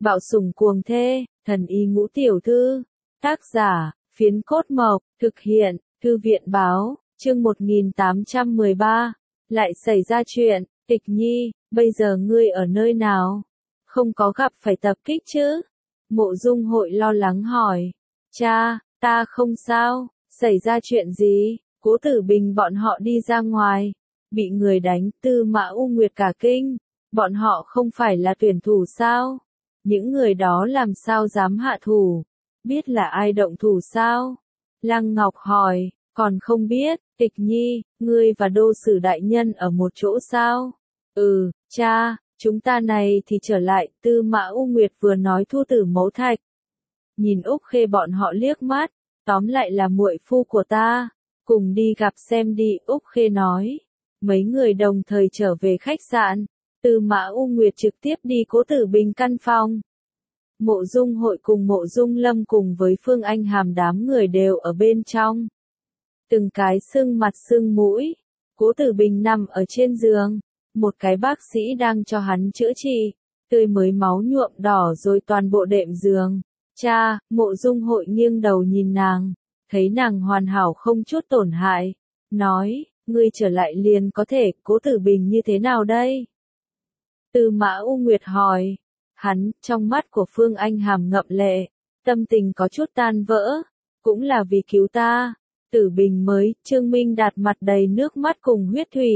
Bạo sủng cuồng thê, thần y ngũ tiểu thư. Tác giả, Phiến Cốt Mộc, thực hiện, Thư viện báo, chương 1813. Lại xảy ra chuyện, Tịch Nhi, bây giờ ngươi ở nơi nào? Không có gặp phải tập kích chứ? Mộ Dung Hội lo lắng hỏi. Cha, ta không sao, xảy ra chuyện gì? Cố Tử Bình bọn họ đi ra ngoài, bị người đánh. Tư Mã U Nguyệt cả kinh, bọn họ không phải là tuyển thủ sao? Những người đó làm sao dám hạ thủ? Biết là ai động thủ sao? Lăng Ngọc hỏi, còn không biết. Tịch Nhi, ngươi và Đô Sử đại nhân ở một chỗ sao? Ừ, cha, chúng ta này thì trở lại. Tư Mã U Nguyệt vừa nói thu tử mấu thạch. Nhìn Úc Khê bọn họ liếc mắt, tóm lại là muội phu của ta, cùng đi gặp xem đi. Úc Khê nói. Mấy người đồng thời trở về khách sạn. Tư Mã U Nguyệt trực tiếp đi Cố Tử Bình căn phòng. Mộ Dung Hội cùng Mộ Dung Lâm cùng với Phương Anh Hàm đám người đều ở bên trong. Từng cái sưng mặt sưng mũi. Cố Tử Bình nằm ở trên giường, một cái bác sĩ đang cho hắn chữa trị, tươi mới máu nhuộm đỏ rồi toàn bộ đệm giường. Cha, Mộ Dung Hội nghiêng đầu nhìn nàng, thấy nàng hoàn hảo không chút tổn hại, nói, ngươi trở lại liền có thể. Cố Tử Bình như thế nào đây? Tư Mã U Nguyệt hỏi. Hắn, trong mắt của Phương Anh Hàm ngậm lệ, tâm tình có chút tan vỡ, cũng là vì cứu ta. Tử Bình mới. Trương Minh Đạt mặt đầy nước mắt cùng huyết thủy.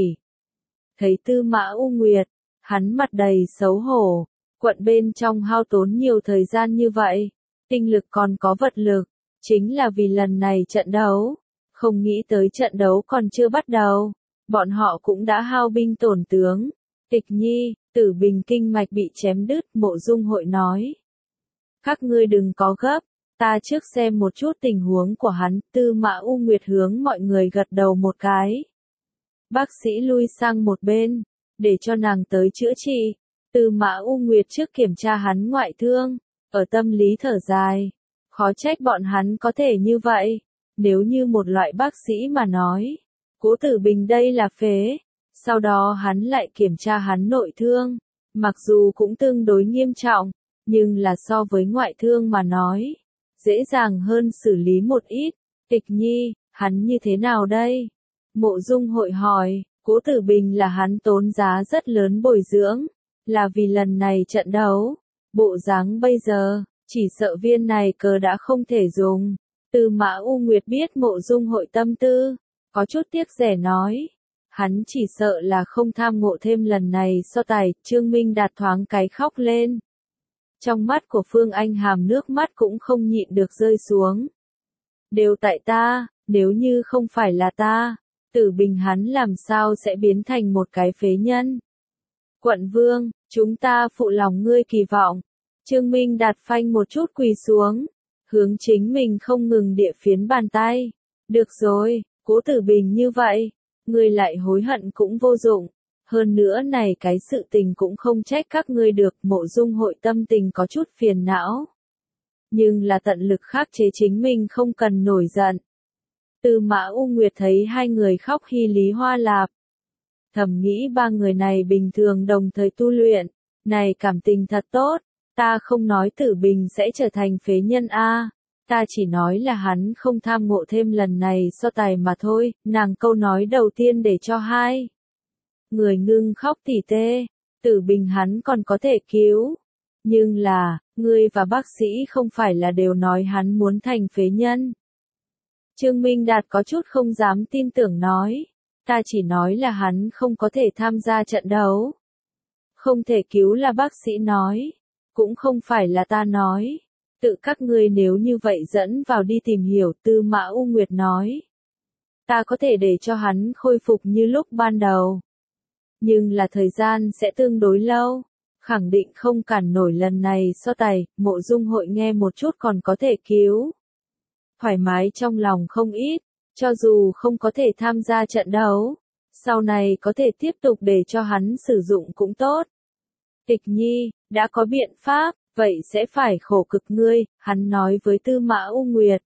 Thấy Tư Mã U Nguyệt, hắn mặt đầy xấu hổ, quận bên trong hao tốn nhiều thời gian như vậy, tinh lực còn có vật lực, chính là vì lần này trận đấu. Không nghĩ tới trận đấu còn chưa bắt đầu, bọn họ cũng đã hao binh tổn tướng. Tịch Nhi, Tử Bình kinh mạch bị chém đứt. Mộ Dung Hội nói. Các ngươi đừng có gấp, ta trước xem một chút tình huống của hắn. Tư Mã U Nguyệt hướng mọi người gật đầu một cái. Bác sĩ lui sang một bên, để cho nàng tới chữa trị. Tư Mã U Nguyệt trước kiểm tra hắn ngoại thương, ở tâm lý thở dài. Khó trách bọn hắn có thể như vậy, nếu như một loại bác sĩ mà nói. Cố Tử Bình đây là phế. Sau đó hắn lại kiểm tra hắn nội thương, mặc dù cũng tương đối nghiêm trọng, nhưng là so với ngoại thương mà nói, dễ dàng hơn xử lý một ít. Tịch Nhi, hắn như thế nào đây? Mộ Dung Hội hỏi. Cố Tử Bình là hắn tốn giá rất lớn bồi dưỡng, là vì lần này trận đấu. Bộ dáng bây giờ, chỉ sợ viên này cờ đã không thể dùng. Tư Mã U Nguyệt biết Mộ Dung Hội tâm tư, có chút tiếc rẻ nói. Hắn chỉ sợ là không tham ngộ thêm lần này so tài. Trương Minh Đạt thoáng cái khóc lên. Trong mắt của Phương Anh Hàm nước mắt cũng không nhịn được rơi xuống. Đều tại ta, nếu như không phải là ta, Tử Bình hắn làm sao sẽ biến thành một cái phế nhân. Quận Vương, chúng ta phụ lòng ngươi kỳ vọng. Trương Minh Đạt phanh một chút quỳ xuống, hướng chính mình không ngừng địa phiến bàn tay. Được rồi, Cố Tử Bình như vậy, ngươi lại hối hận cũng vô dụng. Hơn nữa này cái sự tình cũng không trách các ngươi được. Mộ Dung Hội tâm tình có chút phiền não, nhưng là tận lực khắc chế chính mình không cần nổi giận. Tư Mã U Nguyệt thấy hai người khóc hy lý hoa lạp, thầm nghĩ ba người này bình thường đồng thời tu luyện, này cảm tình thật tốt. Ta không nói Tử Bình sẽ trở thành phế nhân a, ta chỉ nói là hắn không tham ngộ thêm lần này so tài mà thôi. Nàng câu nói đầu tiên để cho hai người ngưng khóc tỉ tê. Tử Bình hắn còn có thể cứu, nhưng là, ngươi và bác sĩ không phải là đều nói hắn muốn thành phế nhân. Trương Minh Đạt có chút không dám tin tưởng nói. Ta chỉ nói là hắn không có thể tham gia trận đấu. Không thể cứu là bác sĩ nói, cũng không phải là ta nói. Tự các ngươi nếu như vậy dẫn vào đi tìm hiểu. Tư Mã U Nguyệt nói. Ta có thể để cho hắn khôi phục như lúc ban đầu, nhưng là thời gian sẽ tương đối lâu, khẳng định không cản nổi lần này so tài. Mộ Dung Hội nghe một chút còn có thể cứu, thoải mái trong lòng không ít, cho dù không có thể tham gia trận đấu, sau này có thể tiếp tục để cho hắn sử dụng cũng tốt. Tịch Nhi, đã có biện pháp, vậy sẽ phải khổ cực ngươi. Hắn nói với Tư Mã U Nguyệt.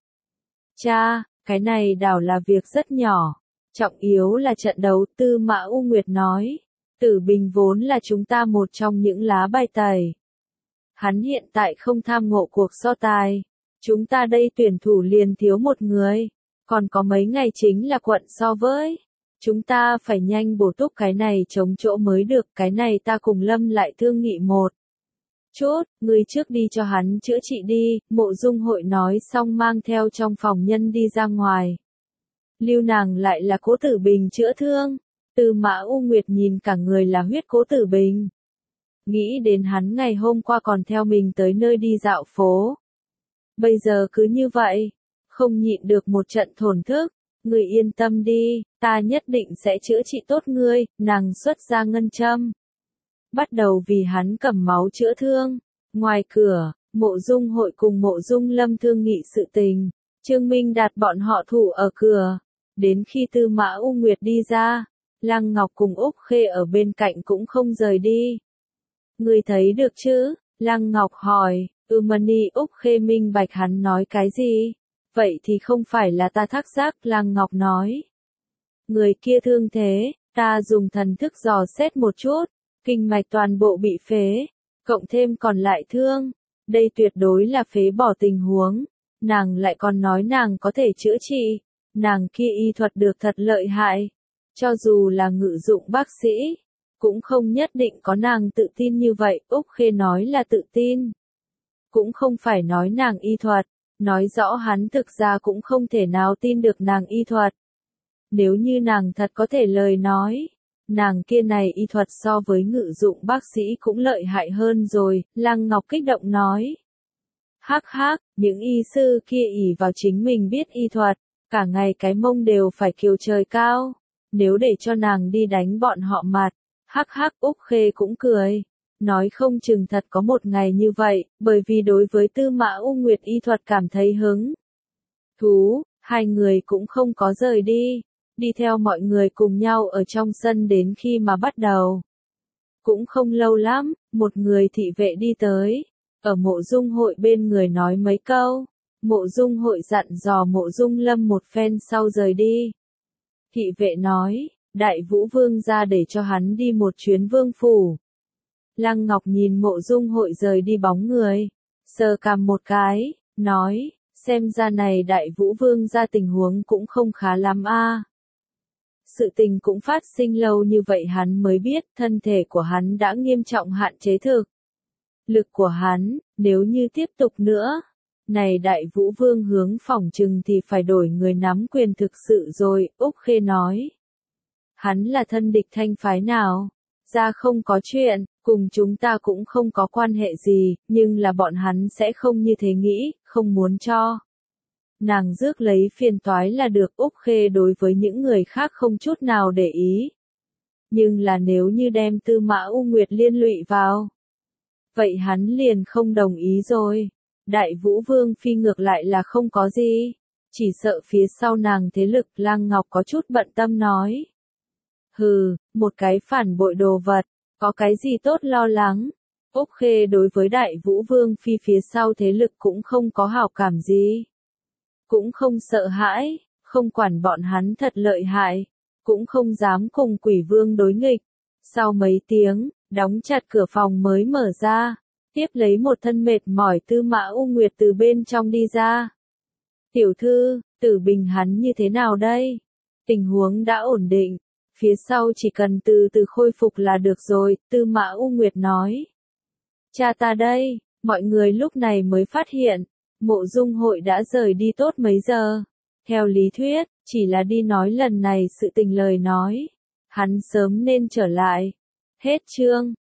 Cha, cái này đảo là việc rất nhỏ, trọng yếu là trận đấu. Tư Mã U Nguyệt nói. Tử Bình vốn là chúng ta một trong những lá bài tẩy. Hắn hiện tại không tham ngộ cuộc so tài. Chúng ta đây tuyển thủ liền thiếu một người. Còn có mấy ngày chính là quận so với. Chúng ta phải nhanh bổ túc cái này chống chỗ mới được. Cái này ta cùng Lâm lại thương nghị một chút, ngươi trước đi cho hắn chữa trị đi. Mộ Dung Hội nói xong mang theo trong phòng nhân đi ra ngoài. Lưu nàng lại là Cố Tử Bình chữa thương. Tư Mã U Nguyệt nhìn cả người là huyết Cố Tử Bình. Nghĩ đến hắn ngày hôm qua còn theo mình tới nơi đi dạo phố. Bây giờ cứ như vậy, không nhịn được một trận thổn thức. Ngươi yên tâm đi, ta nhất định sẽ chữa trị tốt ngươi. Nàng xuất ra ngân châm, bắt đầu vì hắn cầm máu chữa thương. Ngoài cửa, Mộ Dung Hội cùng Mộ Dung Lâm thương nghị sự tình. Trương Minh Đạt bọn họ thủ ở cửa. Đến khi Tư Mã U Nguyệt đi ra, Lăng Ngọc cùng Úc Khê ở bên cạnh cũng không rời đi. Ngươi thấy được chứ? Lăng Ngọc hỏi. Mani Úc Khê minh bạch hắn nói cái gì? Vậy thì không phải là ta thắc giác. Lăng Ngọc nói. Người kia thương thế, ta dùng thần thức dò xét một chút. Kinh mạch toàn bộ bị phế, cộng thêm còn lại thương. Đây tuyệt đối là phế bỏ tình huống. Nàng lại còn nói nàng có thể chữa trị. Nàng kia y thuật được thật lợi hại. Cho dù là ngự dụng bác sĩ, cũng không nhất định có nàng tự tin như vậy. Úc Khê nói là tự tin. Cũng không phải nói nàng y thuật. Nói rõ hắn thực ra cũng không thể nào tin được nàng y thuật. Nếu như nàng thật có thể lời nói, nàng kia này y thuật so với ngự dụng bác sĩ cũng lợi hại hơn rồi. Lăng Ngọc kích động nói. Hắc hắc, những y sư kia ỷ vào chính mình biết y thuật, cả ngày cái mông đều phải kiều trời cao. Nếu để cho nàng đi đánh bọn họ mặt, hắc hắc. Úc Khê cũng cười. Nói không chừng thật có một ngày như vậy, bởi vì đối với Tư Mã U Nguyệt y thuật cảm thấy hứng thú, hai người cũng không có rời đi. Đi theo mọi người cùng nhau ở trong sân đến khi mà bắt đầu. Cũng không lâu lắm, một người thị vệ đi tới. Ở Mộ Dung Hội bên người nói mấy câu. Mộ Dung Hội dặn dò Mộ Dung Lâm một phen sau rời đi. Thị vệ nói, Đại Vũ Vương ra để cho hắn đi một chuyến vương phủ. Lăng Ngọc nhìn Mộ Dung Hội rời đi bóng người, sờ cằm một cái, nói, xem ra này Đại Vũ Vương ra tình huống cũng không khá lắm a. Sự tình cũng phát sinh lâu như vậy hắn mới biết thân thể của hắn đã nghiêm trọng hạn chế thực. Lực của hắn, nếu như tiếp tục nữa, này Đại Vũ Vương hướng phỏng chừng thì phải đổi người nắm quyền thực sự rồi. Úc Khê nói. Hắn là thân địch thanh phái nào? Ra không có chuyện, cùng chúng ta cũng không có quan hệ gì, nhưng là bọn hắn sẽ không như thế nghĩ, không muốn cho. Nàng rước lấy phiền toái là được. Úc Khê đối với những người khác không chút nào để ý. Nhưng là nếu như đem Tư Mã U Nguyệt liên lụy vào, vậy hắn liền không đồng ý rồi. Đại Vũ Vương Phi ngược lại là không có gì. Chỉ sợ phía sau nàng thế lực. Lăng Ngọc có chút bận tâm nói. Hừ, một cái phản bội đồ vật, có cái gì tốt lo lắng. Úc Khê đối với Đại Vũ Vương Phi phía sau thế lực cũng không có hảo cảm gì. Cũng không sợ hãi, không quản bọn hắn thật lợi hại, cũng không dám cùng Quỷ Vương đối nghịch. Sau mấy tiếng, đóng chặt cửa phòng mới mở ra, tiếp lấy một thân mệt mỏi Tư Mã U Nguyệt từ bên trong đi ra. Tiểu thư, Tử Bình hắn như thế nào đây? Tình huống đã ổn định, phía sau chỉ cần từ từ khôi phục là được rồi. Tư Mã U Nguyệt nói. Cha ta đây, mọi người lúc này mới phát hiện, Mộ Dung Hội đã rời đi tốt mấy giờ. Theo lý thuyết, chỉ là đi nói lần này sự tình lời nói. Hắn sớm nên trở lại. Hết chương.